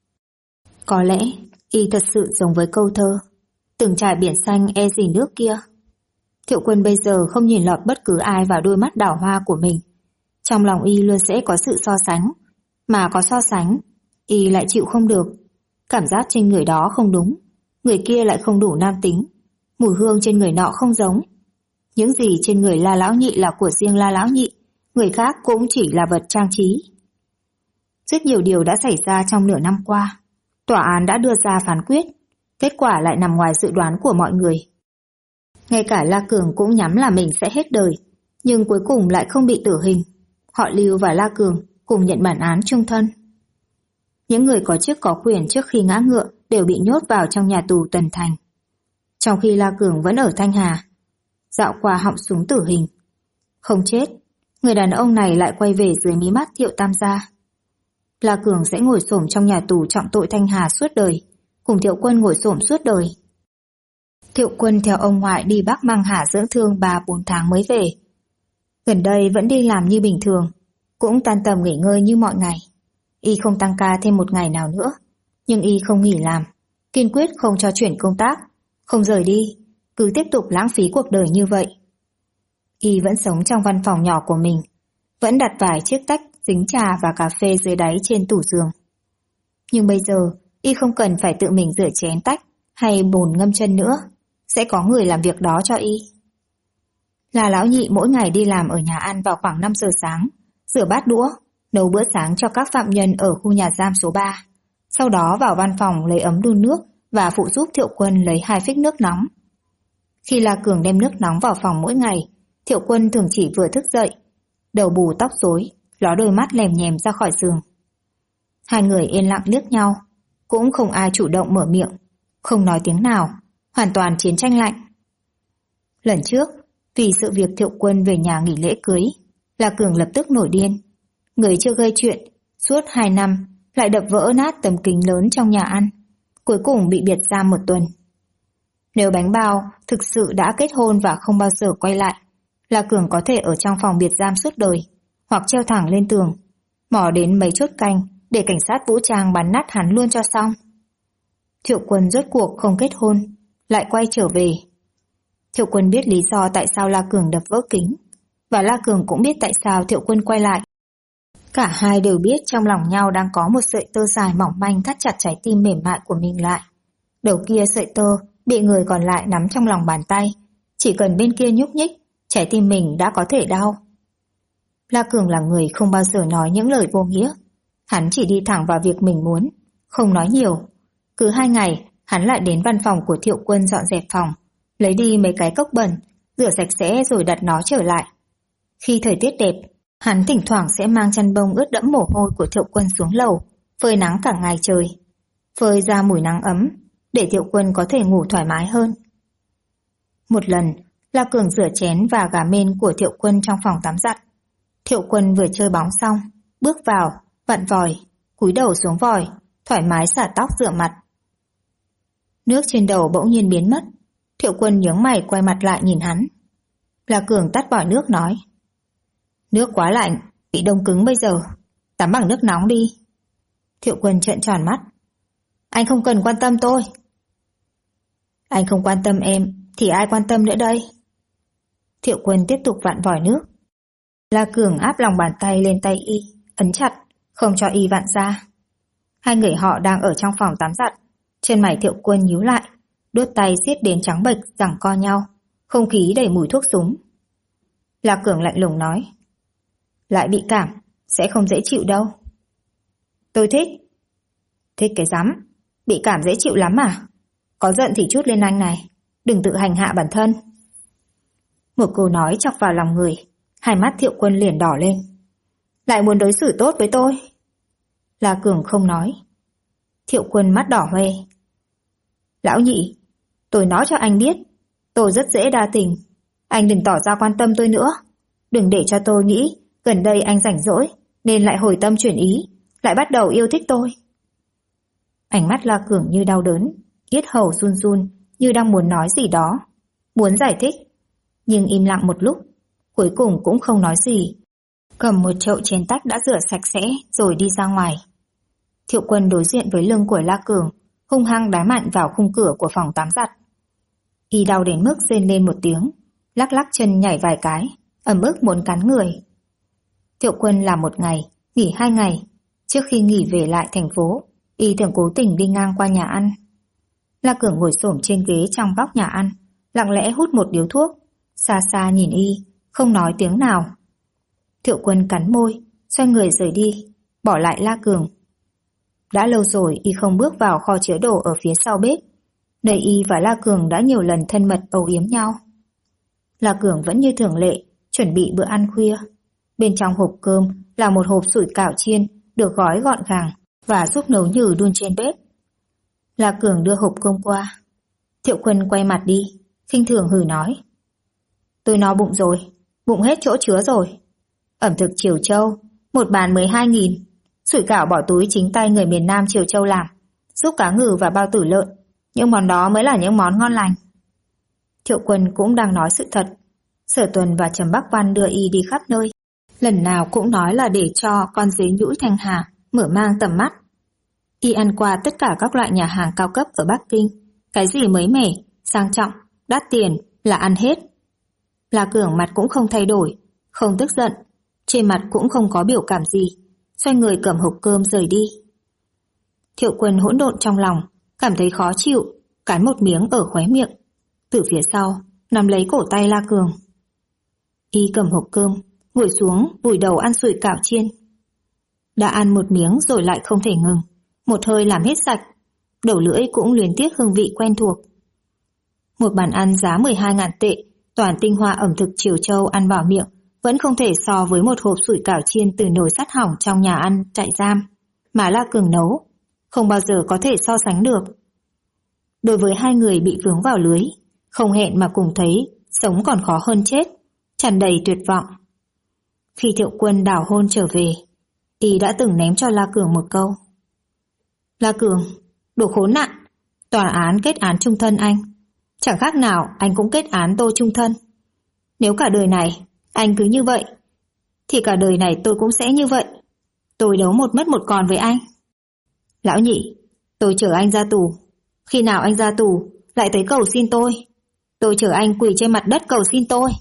Có lẽ y thật sự giống với câu thơ, từng trải biển xanh e gì nước kia. Thiệu Quân bây giờ không nhìn lọt bất cứ ai vào đôi mắt đào hoa của mình. Trong lòng y luôn sẽ có sự so sánh, mà có so sánh, y lại chịu không được. Cảm giác trên người đó không đúng, người kia lại không đủ nam tính, mùi hương trên người nọ không giống. Những gì trên người La Lão Nhị là của riêng La Lão Nhị, người khác cũng chỉ là vật trang trí. Rất nhiều điều đã xảy ra trong nửa năm qua. Tòa án đã đưa ra phán quyết, kết quả lại nằm ngoài dự đoán của mọi người. Ngay cả La Cường cũng nhắm là mình sẽ hết đời, nhưng cuối cùng lại không bị tử hình. Họ Lưu và La Cường cùng nhận bản án chung thân. Những người có chức có quyền trước khi ngã ngựa đều bị nhốt vào trong nhà tù Tần Thành. Trong khi La Cường vẫn ở Thanh Hà, dạo qua họng súng tử hình. Không chết, người đàn ông này lại quay về dưới mí mắt Thiệu Tam gia. La Cường sẽ ngồi xổm trong nhà tù trọng tội Thanh Hà suốt đời, cùng Thiệu Quân ngồi xổm suốt đời. Thiệu Quân theo ông ngoại đi Bắc Mang Hà dưỡng thương 3-4 tháng mới về. Gần đây vẫn đi làm như bình thường, cũng tan tầm nghỉ ngơi như mọi ngày. Y không tăng ca thêm một ngày nào nữa, nhưng y không nghỉ làm, kiên quyết không cho chuyển công tác, không rời đi, cứ tiếp tục lãng phí cuộc đời như vậy. Y vẫn sống trong văn phòng nhỏ của mình, vẫn đặt vài chiếc tách dính trà và cà phê dưới đáy trên tủ giường. Nhưng bây giờ, y không cần phải tự mình rửa chén tách hay bồn ngâm chân nữa, sẽ có người làm việc đó cho y. La Lão Nhị mỗi ngày đi làm ở nhà ăn vào khoảng 5 giờ sáng, rửa bát đũa, nấu bữa sáng cho các phạm nhân ở khu nhà giam số 3. Sau đó vào văn phòng lấy ấm đun nước và phụ giúp Thiệu Quân lấy 2 phích nước nóng. Khi La Cường đem nước nóng vào phòng mỗi ngày, Thiệu Quân thường chỉ vừa thức dậy, đầu bù tóc rối, ló đôi mắt lèm nhèm ra khỏi giường. Hai người yên lặng liếc nhau, cũng không ai chủ động mở miệng, không nói tiếng nào, hoàn toàn chiến tranh lạnh. Lần trước, vì sự việc Thiệu Quân về nhà nghỉ lễ cưới, La Cường lập tức nổi điên. Người chưa gây chuyện, suốt 2 năm, lại đập vỡ nát tấm kính lớn trong nhà ăn, cuối cùng bị biệt giam 1 tuần. Nếu Bánh Bao thực sự đã kết hôn và không bao giờ quay lại, La Cường có thể ở trong phòng biệt giam suốt đời, hoặc treo thẳng lên tường, mò đến mấy chốt canh để cảnh sát vũ trang bắn nát hắn luôn cho xong. Thiệu Quân rốt cuộc không kết hôn, lại quay trở về. Thiệu Quân biết lý do tại sao La Cường đập vỡ kính, và La Cường cũng biết tại sao Thiệu Quân quay lại. Cả hai đều biết trong lòng nhau đang có một sợi tơ dài mỏng manh thắt chặt trái tim mềm mại của mình lại. Đầu kia sợi tơ bị người còn lại nắm trong lòng bàn tay, chỉ cần bên kia nhúc nhích, trái tim mình đã có thể đau. La Cường là người không bao giờ nói những lời vô nghĩa. Hắn chỉ đi thẳng vào việc mình muốn, không nói nhiều. Cứ 2 ngày, hắn lại đến văn phòng của Thiệu Quân dọn dẹp phòng, lấy đi mấy cái cốc bẩn, rửa sạch sẽ rồi đặt nó trở lại. Khi thời tiết đẹp, hắn thỉnh thoảng sẽ mang chăn bông ướt đẫm mồ hôi của Thiệu Quân xuống lầu, phơi nắng cả ngày trời, phơi ra mùi nắng ấm, để Thiệu Quân có thể ngủ thoải mái hơn. Một lần, La Cường rửa chén và gà mên của Thiệu Quân trong phòng tắm giặt. Thiệu Quân vừa chơi bóng xong, bước vào, vặn vòi, cúi đầu xuống vòi, thoải mái xả tóc rửa mặt. Nước trên đầu bỗng nhiên biến mất. Thiệu Quân nhướng mày quay mặt lại nhìn hắn. La Cường tắt vòi nước nói: Nước quá lạnh, bị đông cứng bây giờ, tắm bằng nước nóng đi. Thiệu Quân trợn tròn mắt. Anh không cần quan tâm tôi. Anh không quan tâm em, thì ai quan tâm nữa đây? Thiệu Quân tiếp tục vặn vòi nước. La Cường áp lòng bàn tay lên tay y, ấn chặt, không cho y vặn ra. Hai người họ đang ở trong phòng tắm giặt. Trên mày Thiệu Quân nhíu lại, đốt tay siết đến trắng bệch giằng co nhau, không khí đầy mùi thuốc súng. La Cường lạnh lùng nói: Lại bị cảm, sẽ không dễ chịu đâu. Tôi thích. Thích cái rắm, bị cảm dễ chịu lắm à? Có giận thì chút lên anh này, đừng tự hành hạ bản thân. Một câu nói chọc vào lòng người, hai mắt Thiệu Quân liền đỏ lên. Lại muốn đối xử tốt với tôi? La Cường không nói. Thiệu Quân mắt đỏ hoe. Lão nhị, tôi nói cho anh biết, tôi rất dễ đa tình. Anh đừng tỏ ra quan tâm tôi nữa. Đừng để cho tôi nghĩ gần đây anh rảnh rỗi nên lại hồi tâm chuyển ý, lại bắt đầu yêu thích tôi. Ánh mắt La Cường như đau đớn, yết hầu run run như đang muốn nói gì đó, muốn giải thích, nhưng im lặng một lúc, cuối cùng cũng không nói gì. Cầm một chậu chén tách đã rửa sạch sẽ rồi đi ra ngoài. Thiệu Quân đối diện với lưng của La Cường, hung hăng đá mạnh vào khung cửa của phòng tắm giặt. Y đau đến mức rên lên một tiếng, lắc lắc chân nhảy vài cái, ấm ức muốn cắn người. Thiệu Quân làm 1 ngày, nghỉ 2 ngày. Trước khi nghỉ về lại thành phố, y thường cố tình đi ngang qua nhà ăn. La Cường ngồi xổm trên ghế trong góc nhà ăn, lặng lẽ hút một điếu thuốc, xa xa nhìn y, không nói tiếng nào. Thiệu Quân cắn môi, xoay người rời đi, bỏ lại La Cường. Đã lâu rồi y không bước vào kho chứa đồ ở phía sau bếp, nơi y và La Cường đã nhiều lần thân mật âu yếm nhau. La Cường vẫn như thường lệ, chuẩn bị bữa ăn khuya. Bên trong hộp cơm là một hộp sủi cảo chiên được gói gọn gàng và giúp nấu nhừ đun trên bếp. La Cường đưa hộp cơm qua. Thiệu Quân quay mặt đi, khinh thường hừ nói: Tôi no bụng rồi, bụng hết chỗ chứa rồi. Ẩm thực Triều Châu, một bàn 12.000, sủi cảo bỏ túi chính tay người miền Nam Triều Châu làm, súp cá ngừ và bao tử lợn, những món đó mới là những món ngon lành. Thiệu Quân cũng đang nói sự thật. Sở Tuần và Trầm Bắc Văn đưa y đi khắp nơi, lần nào cũng nói là để cho con dế nhũi Thanh Hà mở mang tầm mắt. Y ăn qua tất cả các loại nhà hàng cao cấp ở Bắc Kinh, cái gì mới mẻ, sang trọng, đắt tiền là ăn hết. La Cường mặt cũng không thay đổi, không tức giận, trên mặt cũng không có biểu cảm gì, xoay người cầm hộp cơm rời đi. Thiệu Quân hỗn độn trong lòng, cảm thấy khó chịu, cắn một miếng ở khóe miệng, từ phía sau nắm lấy cổ tay La Cường. Y cầm hộp cơm, ngồi xuống vùi đầu ăn sủi cảo chiên. Đã ăn một miếng rồi lại không thể ngừng, một hơi làm hết sạch, đầu lưỡi cũng luyến tiếc hương vị quen thuộc. Một bàn ăn giá 12.000 tệ, toàn tinh hoa ẩm thực Triều Châu ăn vào miệng, vẫn không thể so với một hộp sủi cảo chiên từ nồi sắt hỏng trong nhà ăn trại giam mà La Cường nấu, không bao giờ có thể so sánh được. Đối với hai người bị vướng vào lưới, không hẹn mà cùng thấy sống còn khó hơn chết, tràn đầy tuyệt vọng. Khi Thiệu Quân đảo hôn trở về, y đã từng ném cho La Cường một câu: La Cường, đồ khốn nạn, tòa án kết án chung thân anh, chẳng khác nào anh cũng kết án tôi chung thân. Nếu cả đời này anh cứ như vậy, thì cả đời này tôi cũng sẽ như vậy. Tôi đấu một mất một còn với anh. Lão nhị, tôi chở anh ra tù. Khi nào anh ra tù, lại tới cầu xin tôi. Tôi chở anh quỳ trên mặt đất cầu xin tôi.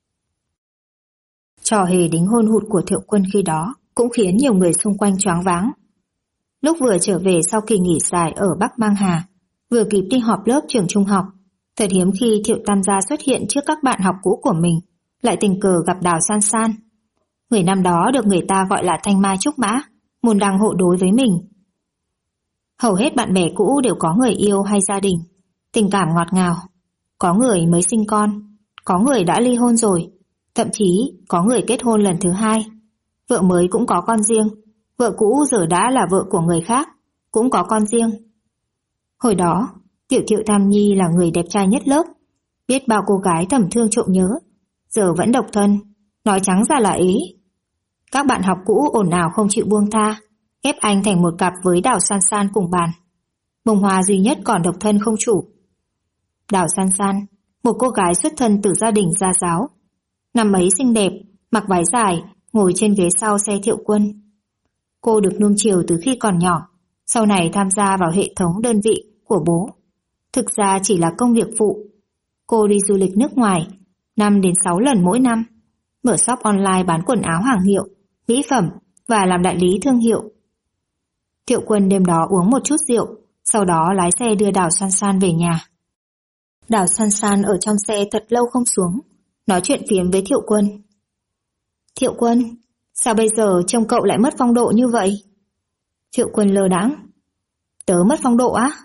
Trò hề đính hôn hụt của Thiệu Quân khi đó cũng khiến nhiều người xung quanh choáng váng. Lúc vừa trở về sau kỳ nghỉ dài ở Bắc Mang Hà, vừa kịp đi họp lớp trường trung học, thật hiếm khi Thiệu Tam gia xuất hiện trước các bạn học cũ của mình, lại tình cờ gặp Đào San San. Người năm đó được người ta gọi là Thanh Mai Trúc Mã, môn đăng hộ đối với mình. Hầu hết bạn bè cũ đều có người yêu hay gia đình, tình cảm ngọt ngào. Có người mới sinh con, có người đã ly hôn rồi, thậm chí có người kết hôn lần thứ hai. Vợ mới cũng có con riêng, vợ cũ giờ đã là vợ của người khác, cũng có con riêng. Hồi đó, Tiểu Thiệu Tam Nhi là người đẹp trai nhất lớp, biết bao cô gái thầm thương trộm nhớ, giờ vẫn độc thân, nói trắng ra là ý. Các bạn học cũ ồn ào không chịu buông tha, ép anh thành một cặp với Đào San San cùng bàn. Bông hoa duy nhất còn độc thân không chủ. Đào San San, một cô gái xuất thân từ gia đình gia giáo. Năm ấy xinh đẹp, mặc váy dài, ngồi trên ghế sau xe Thiệu Quân. Cô được nuông chiều từ khi còn nhỏ, sau này tham gia vào hệ thống đơn vị của bố. Thực ra chỉ là công việc phụ. Cô đi du lịch nước ngoài, 5 đến 6 lần mỗi năm, mở shop online bán quần áo hàng hiệu, mỹ phẩm và làm đại lý thương hiệu. Thiệu Quân đêm đó uống một chút rượu, sau đó lái xe đưa Đào San San về nhà. Đào San San ở trong xe thật lâu không xuống, nói chuyện phiếm với Thiệu Quân. Thiệu Quân, sao bây giờ trông cậu lại mất phong độ như vậy? Thiệu Quân lơ đãng. Tớ mất phong độ á?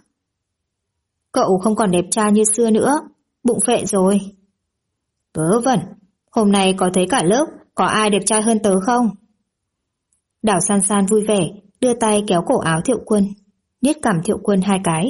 Cậu không còn đẹp trai như xưa nữa, bụng phệ rồi. Vớ vẩn, hôm nay có thấy cả lớp, có ai đẹp trai hơn tớ không? Đào San San vui vẻ, đưa tay kéo cổ áo Thiệu Quân, niết cằm Thiệu Quân 2 cái.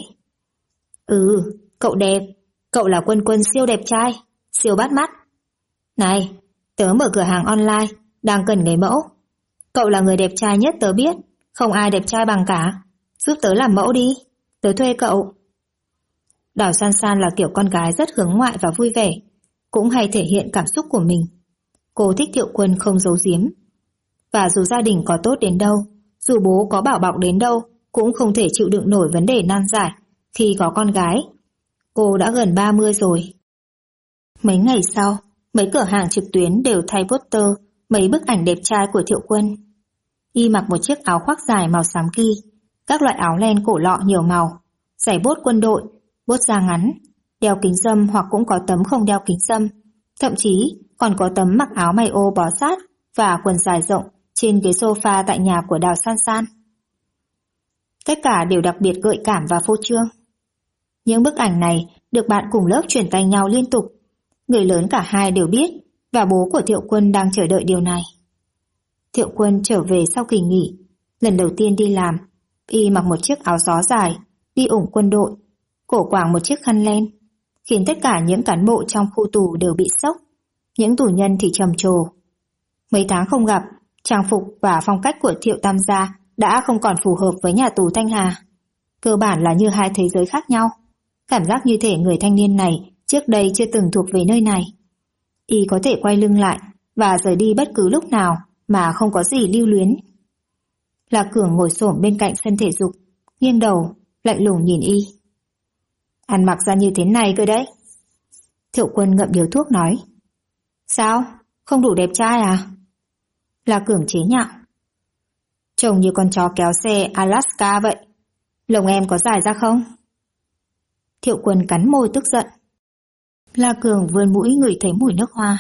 Cậu đẹp, cậu là Quân Quân siêu đẹp trai, siêu bắt mắt. Này, tớ mở cửa hàng online, đang cần người mẫu. Cậu là người đẹp trai nhất tớ biết, không ai đẹp trai bằng cả. Giúp tớ làm mẫu đi, tớ thuê cậu. Đào San San là kiểu con gái rất hướng ngoại và vui vẻ, cũng hay thể hiện cảm xúc của mình. Cô thích Thiệu Quân không giấu giếm. Và dù gia đình có tốt đến đâu, dù bố có bảo bọc đến đâu, cũng không thể chịu đựng nổi vấn đề nan giải khi có con gái. Cô đã gần 30 rồi. Mấy ngày sau, mấy cửa hàng trực tuyến đều thay poster mấy bức ảnh đẹp trai của Thiệu Quân. Y mặc một chiếc áo khoác dài màu xám ki, các loại áo len cổ lọ nhiều màu, giày bốt quân đội, bốt da ngắn, đeo kính râm hoặc cũng có tấm không đeo kính râm, thậm chí còn có tấm mặc áo may ô bó sát và quần dài rộng trên ghế sofa tại nhà của Đào San San. Tất cả đều đặc biệt gợi cảm và phô trương. Những bức ảnh này được bạn cùng lớp truyền tay nhau liên tục. Người lớn cả hai đều biết và bố của Thiệu Quân đang chờ đợi điều này. Thiệu Quân trở về sau kỳ nghỉ, lần đầu tiên đi làm, y mặc một chiếc áo gió dài, đi ủng quân đội, cổ quàng một chiếc khăn len, khiến tất cả những cán bộ trong khu tù đều bị sốc, những tù nhân thì trầm trồ. Mấy tháng không gặp, trang phục và phong cách của Thiệu Tam gia đã không còn phù hợp với nhà tù Thanh Hà. Cơ bản là như hai thế giới khác nhau. Cảm giác như thể người thanh niên này trước đây chưa từng thuộc về nơi này. Y có thể quay lưng lại và rời đi bất cứ lúc nào mà không có gì lưu luyến. Lạc Cường ngồi xổm bên cạnh sân thể dục, nghiêng đầu, lạnh lùng nhìn y. Ăn mặc ra như thế này cơ đấy. Thiệu Quân ngậm điếu thuốc nói. Sao? Không đủ đẹp trai à? Lạc Cường chế nhạo. Trông như con chó kéo xe Alaska vậy. Lồng em có dài ra không? Thiệu Quân cắn môi tức giận. La Cường vươn mũi ngửi thấy mùi nước hoa.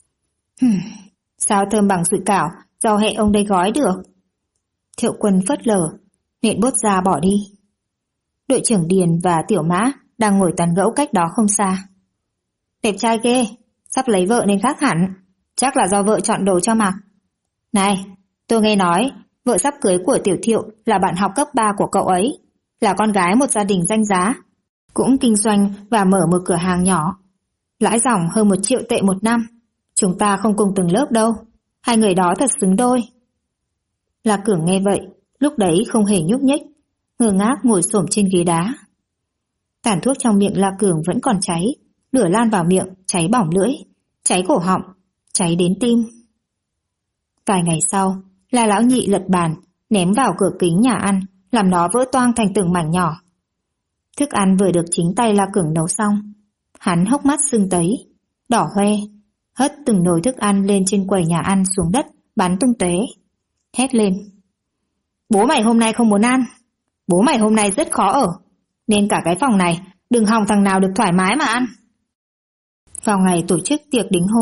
Sao thơm bằng sủi cảo, do hệ ông đây gói được? Thiệu Quân phớt lờ, nện bốt ra bỏ đi. Đội trưởng Điền và Tiểu Mã đang ngồi tán gẫu cách đó không xa. Đẹp trai ghê, sắp lấy vợ nên khác hẳn, chắc là do vợ chọn đồ cho mặc. Này, tôi nghe nói vợ sắp cưới của Tiểu Thiệu là bạn học cấp 3 của cậu ấy, là con gái một gia đình danh giá, cũng kinh doanh và mở một cửa hàng nhỏ. Lãi dòng hơn 1 triệu tệ một năm. Chúng ta không cùng từng lớp đâu. Hai người đó thật xứng đôi. Lạc Cường nghe vậy, lúc đấy không hề nhúc nhích, ngơ ngác ngồi xổm trên ghế đá. Tàn thuốc trong miệng Lạc Cường vẫn còn cháy, lửa lan vào miệng, cháy bỏng lưỡi, cháy cổ họng, cháy đến tim. Vài ngày sau, La Lão Nhị lật bàn, ném vào cửa kính nhà ăn, làm nó vỡ toang thành từng mảnh nhỏ. Thức ăn vừa được chính tay La Cường nấu xong. Hắn hốc mắt sưng tấy, đỏ hoe, hất từng nồi thức ăn lên trên quầy nhà ăn xuống đất, bắn tung tóe. Hét lên. Bố mày hôm nay không muốn ăn. Bố mày hôm nay rất khó ở. Nên cả cái phòng này, đừng hòng thằng nào được thoải mái mà ăn. Vào ngày tổ chức tiệc đính hôn,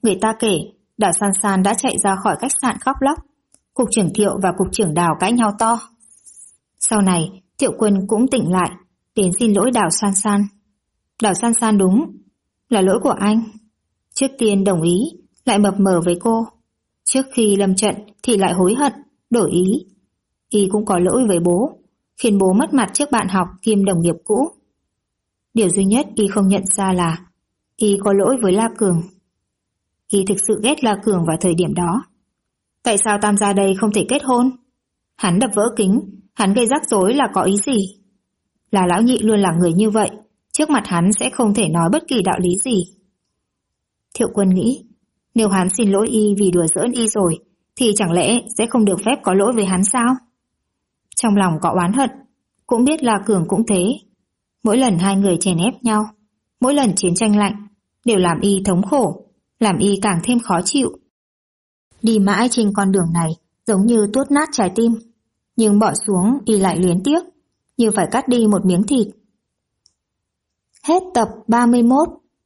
Người ta kể Đào San San đã chạy ra khỏi khách sạn khóc lóc. Cục trưởng Thiệu và cục trưởng Đào cãi nhau to. Sau này Thiệu Quân cũng tỉnh lại, đến xin lỗi Đào San San. Đào San San đúng, là lỗi của anh. Trước tiên đồng ý, lại mập mờ với cô. Trước khi lâm trận thì lại hối hận, đổi ý. Y cũng có lỗi với bố, khiến bố mất mặt trước bạn học kiêm đồng nghiệp cũ. Điều duy nhất Y không nhận ra là Y có lỗi với La Cường. Y thực sự ghét La Cường vào thời điểm đó. Tại sao Tam gia đây không thể kết hôn? Hắn đập vỡ kính, hắn gây rắc rối là có ý gì? Là lão nhị luôn là người như vậy, trước mặt hắn sẽ không thể nói bất kỳ đạo lý gì. Thiệu Quân nghĩ, nếu hắn xin lỗi Y vì đùa giỡn Y rồi, thì chẳng lẽ sẽ không được phép có lỗi với hắn sao? Trong lòng có oán hận, cũng biết La Cường cũng thế. Mỗi lần hai người chèn ép nhau, mỗi lần chiến tranh lạnh, đều làm Y thống khổ, làm Y càng thêm khó chịu. Đi mãi trên con đường này giống như tuốt nát trái tim, nhưng bỏ xuống Y lại luyến tiếc, như phải cắt đi một miếng thịt. Hết tập 31.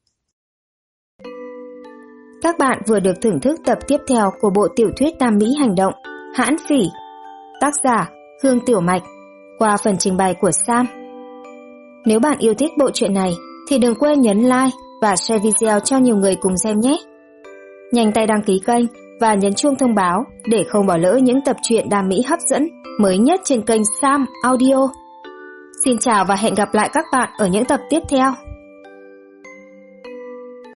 Các bạn vừa được thưởng thức tập tiếp theo của bộ tiểu thuyết Tam Mỹ Hành Động, Hãn Phỉ, tác giả Hương Tiểu Mạch, qua phần trình bày của Sam. Nếu bạn yêu thích bộ truyện này thì đừng quên nhấn like và share video cho nhiều người cùng xem nhé. Nhanh tay đăng ký kênh và nhấn chuông thông báo để không bỏ lỡ những tập truyện đam mỹ hấp dẫn mới nhất trên kênh Sam Audio. Xin chào và hẹn gặp lại các bạn ở những tập tiếp theo.